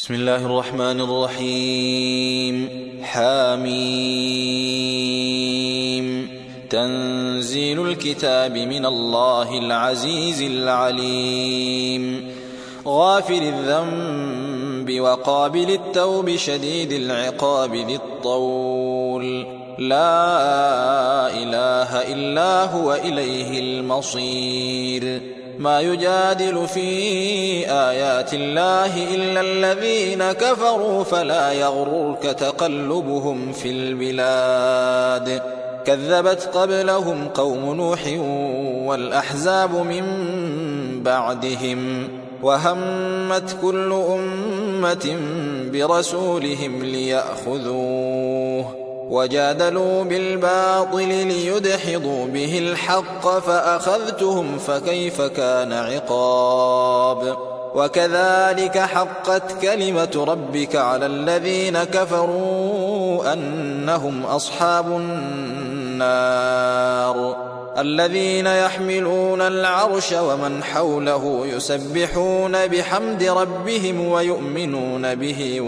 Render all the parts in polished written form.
بسم الله الرحمن الرحيم. حاميم. تنزيل الكتاب من الله العزيز العليم. غافر الذنب وقابل التوب شديد العقاب ذي الطول. لا إله إلا هو إليه المصير. ما يجادل في آيات الله إلا الذين كفروا فلا يغررك تقلبهم في البلاد. كذبت قبلهم قوم نوح والأحزاب من بعدهم وهمت كل أمة برسولهم ليأخذوه وجادلوا بالباطل ليدحضوا به الحق فأخذتهم فكيف كان عقاب. وكذلك حقت كلمة ربك على الذين كفروا أنهم أصحاب النار. الذين يحملون العرش ومن حوله يسبحون بحمد ربهم ويؤمنون به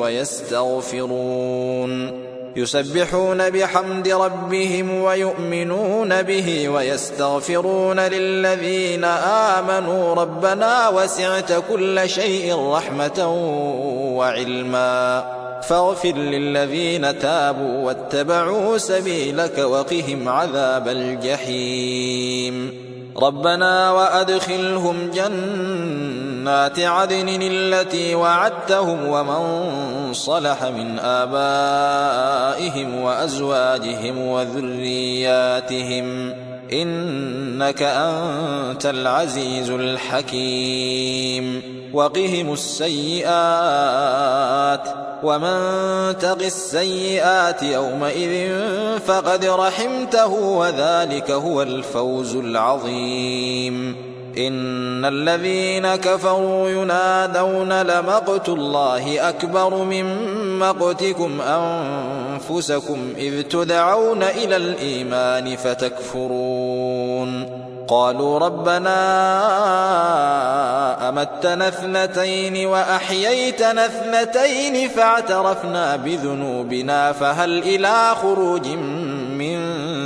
ويستغفرون للذين آمنوا ربنا وسعت كل شيء رحمة وعلما فاغفر للذين تابوا واتبعوا سبيلك وقهم عذاب الجحيم. ربنا وأدخلهم جنات عدن التي وعدتهم ومن صلح من آبائهم وأزواجهم وذرياتهم إنك أنت العزيز الحكيم. وقهم السيئات ومن تق السيئات يومئذ فقد رحمته وذلك هو الفوز العظيم. إن الذين كفروا ينادون لمقت الله أكبر من مقتكم أنفسكم إذ تدعون إلى الإيمان فتكفرون. قالوا ربنا أمتنا اثنتين وأحييتنا اثنتين فاعترفنا بذنوبنا فهل إلى خروج من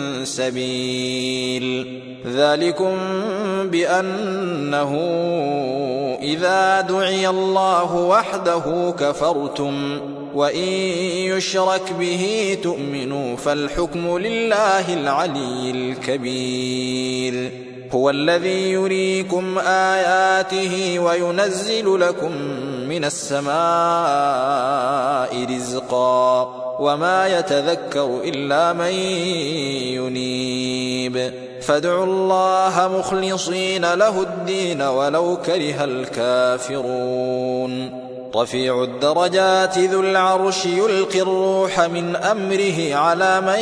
سبيل. ذلكم بأنه إذا دعي الله وحده كفرتم وإن يشرك به تؤمنوا فالحكم لله العلي الكبير. هو الذي يريكم آياته وينزل لكم من السماء رزقا وما يتذكر إلا من ينيب. فادعوا الله مخلصين له الدين ولو كره الكافرون. رفيع الدرجات ذو العرش يلقي الروح من أمره على من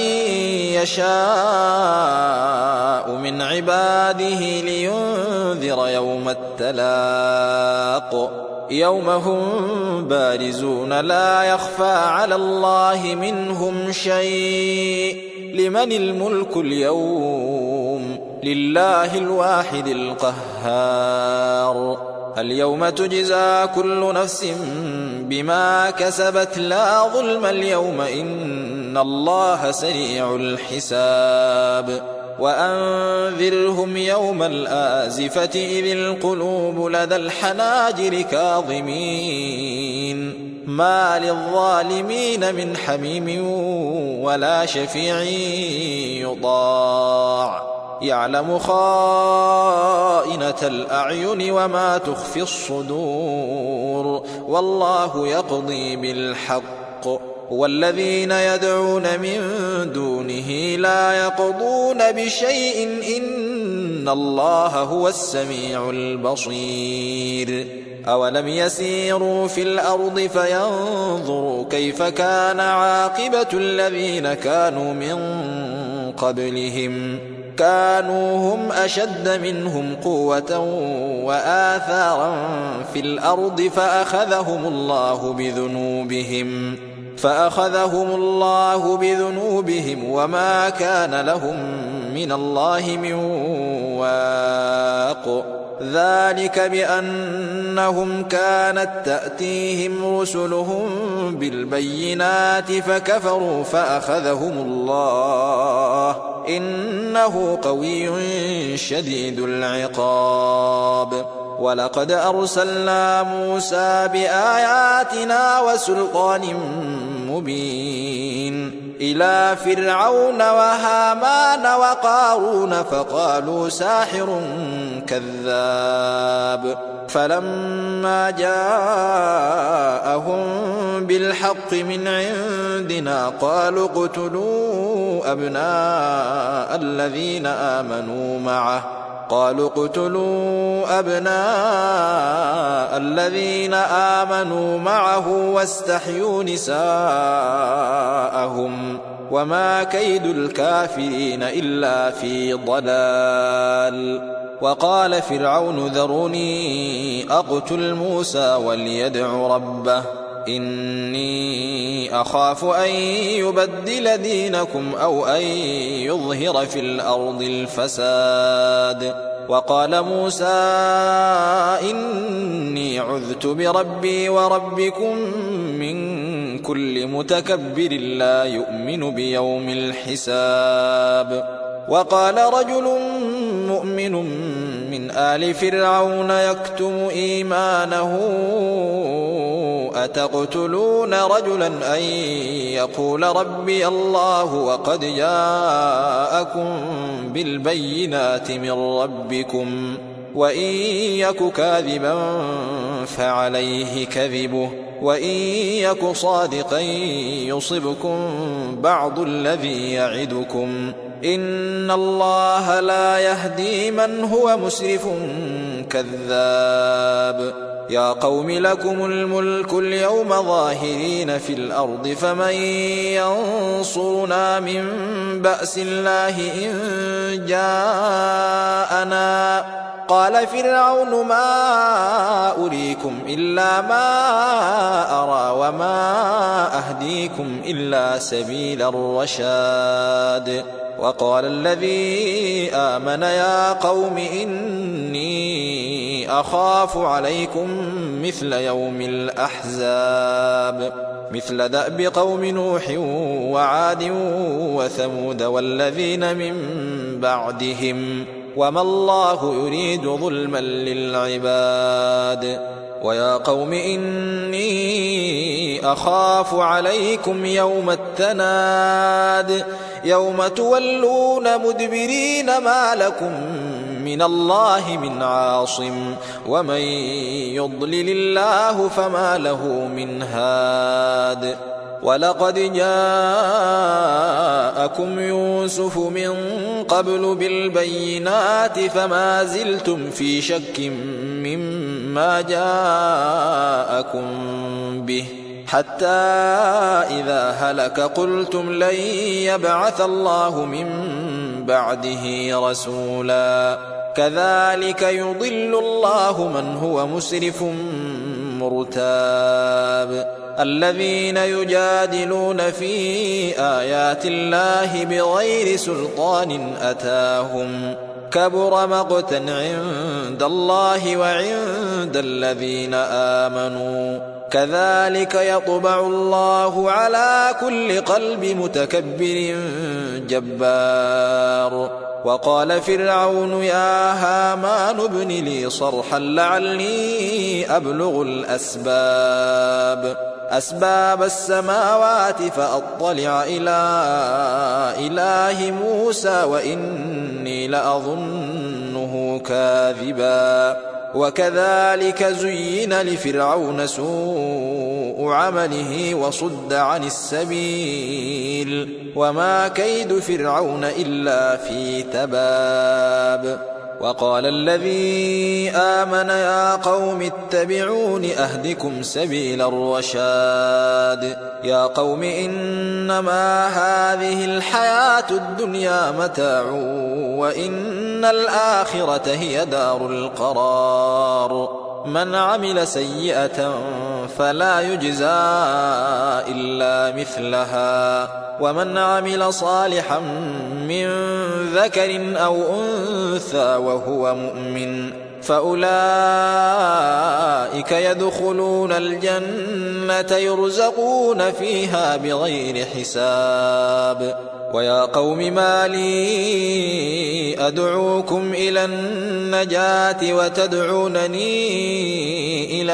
يشاء من عباده لينذر يوم التلاق. يوم هم بارزون لا يخفى على الله منهم شيء. لمن الملك اليوم؟ لله الواحد القهار. اليوم تجزى كل نفس بما كسبت لا ظلم اليوم إن الله سريع الحساب. وأنذرهم يوم الآزفة إذ القلوب لدى الحناجر كاظمين ما للظالمين من حميم ولا شفيع يطاع. يعلم خائنة الأعين وما تخفي الصدور والله يقضي بالحق. والذين يدعون من دونه لا يقضون بشيء إن الله هو السميع البصير. أولم يسيروا في الأرض فينظروا كيف كان عاقبة الذين كانوا من قبلهم كانوا هم أشد منهم قوة وآثارا في الأرض فأخذهم الله بذنوبهم وما كان لهم من الله من واق. ذلك بأنهم كانت تأتيهم رسلهم بالبينات فكفروا فأخذهم الله إنه قوي شديد العقاب. ولقد أرسلنا موسى بآياتنا وسلطان مبين إلى فرعون وهامان وقارون فقالوا ساحر كذاب. فلما جاءهم بالحق من عندنا قالوا اقتلوا أبناء الذين آمنوا معه واستحيوا نساءهم وما كيد الكافرين إلا في ضلال. وقال فرعون ذروني أقتل موسى وليدع ربه إني أخاف أن يبدل دينكم أو أن يظهر في الأرض الفساد. وقال موسى إني عذت بربي وربكم من كل متكبر لا يؤمن بيوم الحساب. وقال رجل مؤمن من آل فرعون يكتم إيمانه أتقتلون رجلا أن يقول ربي الله وقد جاءكم بالبينات من ربكم وإن يك كاذبا فعليه كذبه وإن يك صادقا يصبكم بعض الذي يعدكم إن الله لا يهدي من هو مسرف كذاب. يا قوم لكم الملك اليوم ظاهرين في الأرض فمن ينصرنا من بأس الله إن جاءنا. قال فرعون ما أريكم إلا ما أرى وما أهديكم إلا سبيل الرشاد. وقال الذي آمن يا قوم إني أخاف عليكم مثل يوم الأحزاب مثل دأب قوم نوح وعاد وثمود والذين من بعدهم وما الله يريد ظلما للعباد. ويا قوم إني أخاف عليكم يوم التناد يوم تولون مدبرين ما لكم من الله من عاصم ومن يضلل الله فما له من هاد. ولقد جاءكم يوسف من قبل بالبينات فما زلتم في شك مما جاءكم به حتى إذا هلك قلتم لن يبعث الله من بعده رسولا كذلك يضل الله من هو مسرف مرتاب. الذين يجادلون في آيات الله بغير سلطان أتاهم كبر مقتا عند الله وعند الذين آمنوا كذلك يطبع الله على كل قلب متكبر جبار. وقال فرعون يا هامان ابن لي صرحا لعلي أبلغ أسباب السماوات فأطلع إلى إله موسى وإني لأظنه كاذبا. وكذلك زين لفرعون سوء عمله وصد عن السبيل وما كيد فرعون إلا في تباب. وقال الذي آمن يا قوم اتبعون أهدكم سبيل الرشاد. يا قوم إنما هذه الحياة الدنيا متاع وإن الآخرة هي دار القرار. من عمل سيئة فلا يجزى إلا مثلها ومن عمل صالحا من ذكر أو أنثى وهو مؤمن فأولئك يدخلون الجنة يرزقون فيها بغير حساب. ويا قوم ما لي أدعوكم إلى النجاة وتدعونني إلى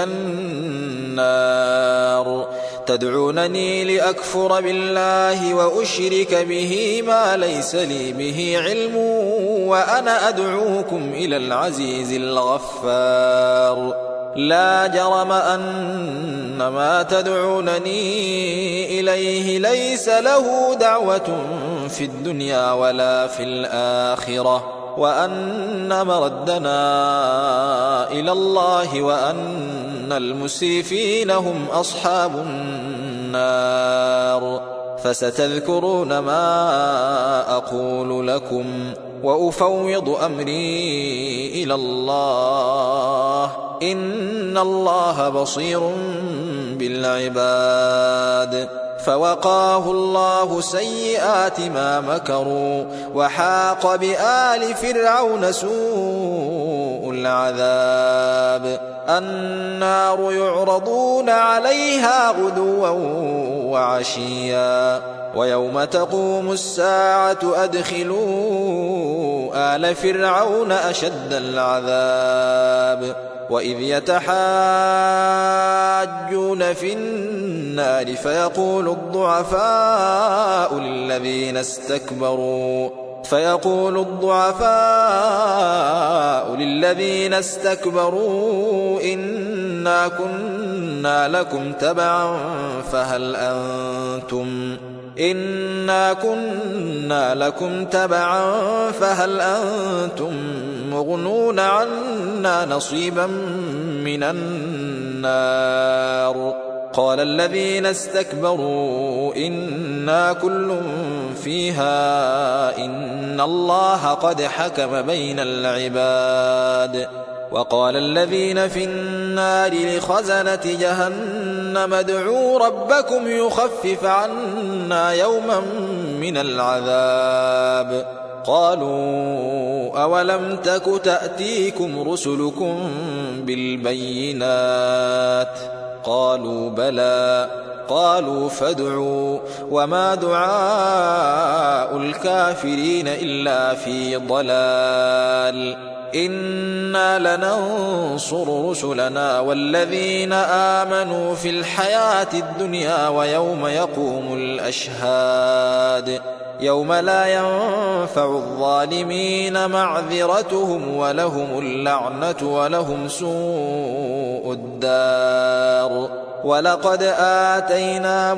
النار، تدعونني لأكفر بالله وأشرك به ما ليس لي به علم وأنا أدعوكم إلى العزيز الغفار. لا جرم أن ما تدعونني إليه ليس له دعوة في الدنيا ولا في الآخرة، وأن مردنا إلى الله وأن المسرفين هم أصحاب النار. فستذكرون ما أقول لكم وأفوض أمري إلى الله، إن الله بصير بالعباد. فوقاه الله سيئات ما مكروا وحاق بآل فرعون سوء العذاب. النار يعرضون عليها غدوا وعشيا ويوم تقوم الساعة أدخلوا آل فرعون أشد العذاب. وإذ يتحاجون في النار فيقول الضعفاء للذين استكبروا إنا كنا لكم تبعا فهل أنتم مغنون عنا نصيبا من النار. قال الذين استكبروا إنا كل فيها إن الله قد حكم بين العباد. وقال الذين في النار لخزنة جهنم ادعوا ربكم يخفف عنا يوما من العذاب. قالوا أولم تك تأتيكم رسلكم بالبينات؟ قالوا بلى. قالوا فادعوا وما دعاء الكافرين إلا في ضلال. إنا لننصر رسلنا والذين آمنوا في الحياة الدنيا ويوم يقوم الأشهاد، يوم لا ينفع الظالمين معذرتهم ولهم اللعنة ولهم سوء الدار. ولقد آتينا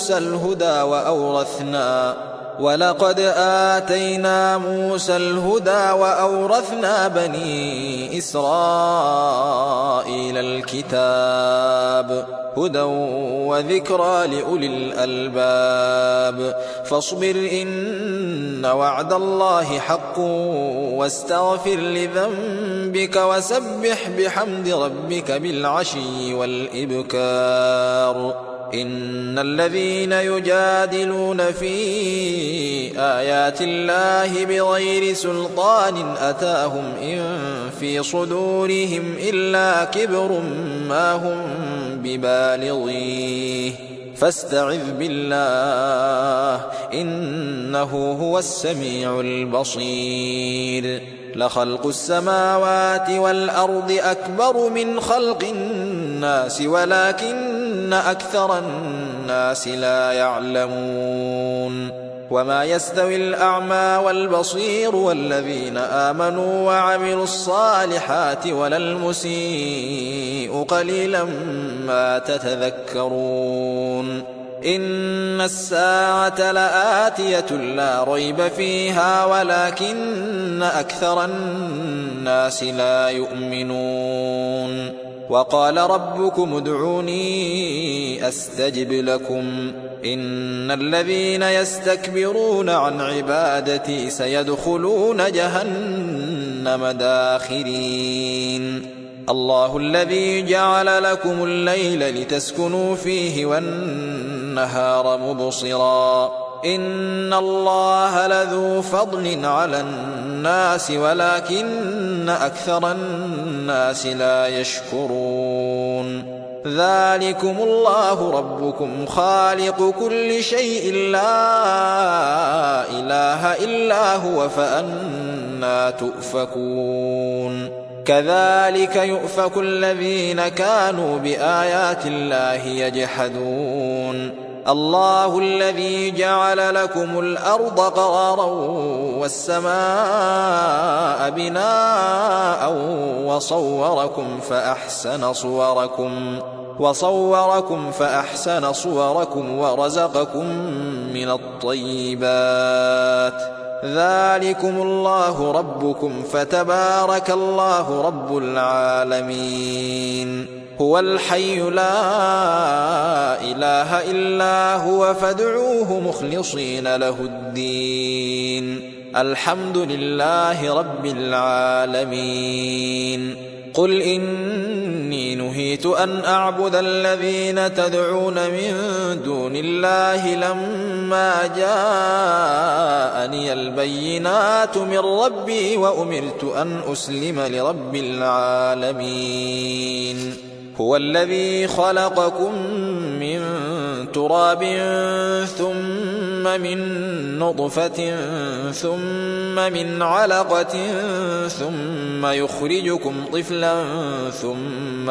موسى الهدى وأورثنا بني إسرائيل الكتاب هدى وذكرى لأولي الألباب. فاصبر إن وعد الله حق واستغفر لذنبك وسبح بحمد ربك بالعشي والإبكار. إن الذين يجادلون في آيات الله بغير سلطان أتاهم إن في صدورهم إلا كبر ما هم ببالغيه فاستعذ بالله إنه هو السميع البصير. لخلق السماوات والأرض أكبر من خلق الناس ولكن أكثر الناس لا يعلمون. وما يستوي الأعمى والبصير والذين آمنوا وعملوا الصالحات ولا المسيء قليلا ما تتذكرون. إن الساعة لآتية لا ريب فيها ولكن أكثر الناس لا يؤمنون. وقال ربكم ادعوني أستجب لكم إن الذين يستكبرون عن عبادتي سيدخلون جهنم داخرين. الله الذي جعل لكم الليل لتسكنوا فيه والنهار مبصرا إن الله لذو فضل على الناس ولكن أكثر الناس لا يشكرون ذلكم الله ربكم خالق كل شيء لا إله إلا هو فأنى تؤفكون كذلك يؤفك الذين كانوا بآيات الله يجحدون الله الذي جعل لكم الأرض قرارا والسماء بناء وصوركم فأحسن صوركم ورزقكم من الطيبات ذلكم الله ربكم فتبارك الله رب العالمين هو الحي لا إله إلا هو فادعوه مخلصين له الدين الحمد لله رب العالمين قل إني نهيت أن أعبد الذين تدعون من دون الله لما جاءني البينات من ربي وأمرت أن أسلم لرب العالمين هو الذي خلقكم من تراب ثم من نطفة ثم من علقة ثم يخرجكم طفلا ثم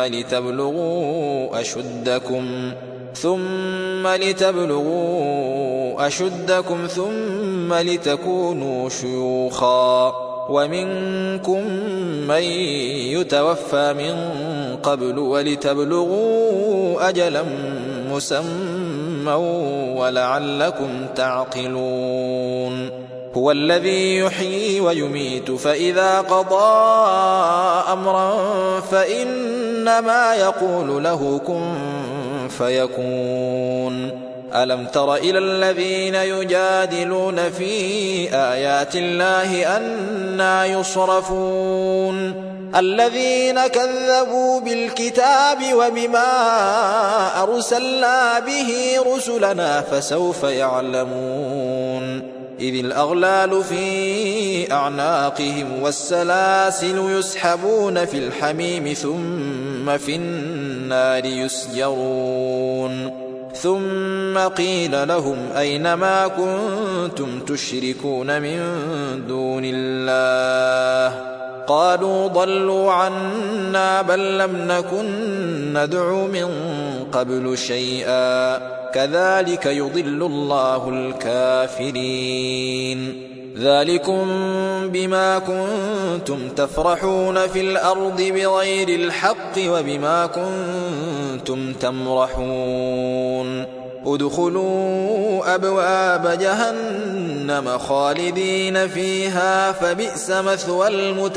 لتبلغوا أشدكم ثم لتكونوا شيوخا ومنكم من يتوفى من قبل ولتبلغوا أجلا مسمى ولعلكم تعقلون هو الذي يحيي ويميت فإذا قضى أمرا فإنما يقول له كن فيكون ألم تر إلى الذين يجادلون في آيات الله أنى يصرفون الذين كذبوا بالكتاب وبما أرسلنا به رسلنا فسوف يعلمون إذ الأغلال في أعناقهم والسلاسل يسحبون في الحميم ثم في النار يسجرون ثم قيل لهم أين ما كنتم تشركون من دون الله قالوا ضلوا عنا بل لم نكن ندعو من قبل شيئا كذلك يضل الله الكافرين ذلكم بما كنتم تفرحون في الأرض بغير الحق وبما كنتم تمرحون ادخلوا أبواب جهنم خالدين فيها فبئس مثوى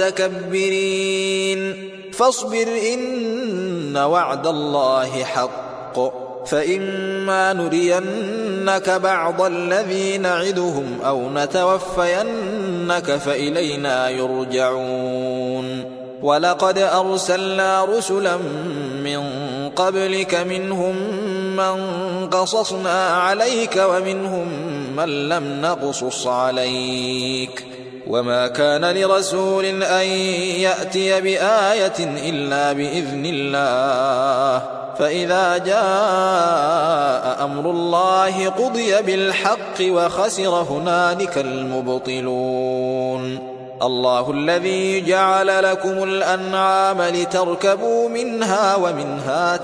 المتكبرين فاصبر إن وعد الله حق فإما نرينك بعض الذي نعدهم أو نتوفينك فإلينا يرجعون ولقد أرسلنا رسلا من قبلك منهم من قصصنا عليك ومنهم من لم نقصص عليك وما كان لرسول أن يأتي بآية إلا بإذن الله فإذا جاء أمر الله قضي بالحق وخسر هنالك المبطلون الله الذي جعل لكم الأنعام لتركبوا منها ومنها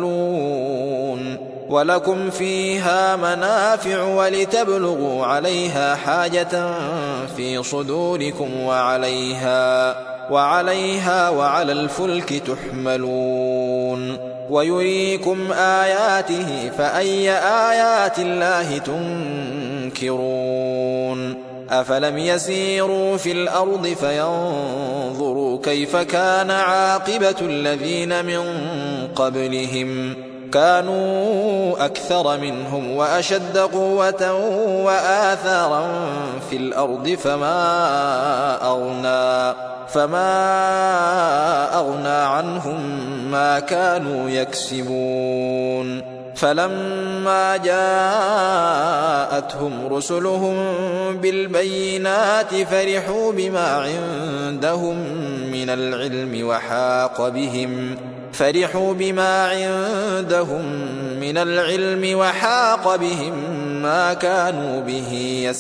تأكلون ولكم فيها منافع ولتبلغوا عليها حاجة في صدوركم وعليها وعلى الفلك تحملون ويريكم آياته فأي آيات الله تنكرون أفلم يسيروا في الأرض فينظروا كيف كان عاقبة الذين من قبلهم كانوا أكثر منهم وأشد قوة وآثارا في الأرض فما أغنى عنهم ما كانوا يكسبون فلما جاءتهم رسلهم بالبينات فرحوا بما عندهم من العلم وحاق بهم ما كانوا به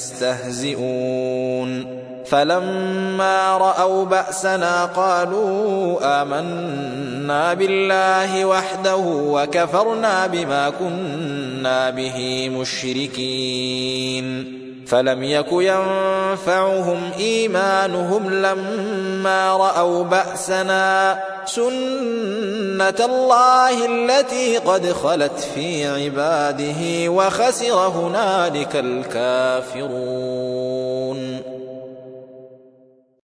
يستهزئون فلما رأوا بأسنا قالوا آمنا بالله وحده وكفرنا بما كنا به مشركين فلم يك ينفعهم إيمانهم لما رأوا بأسنا سنة الله التي قد خلت في عباده وخسر هنالك الكافرون.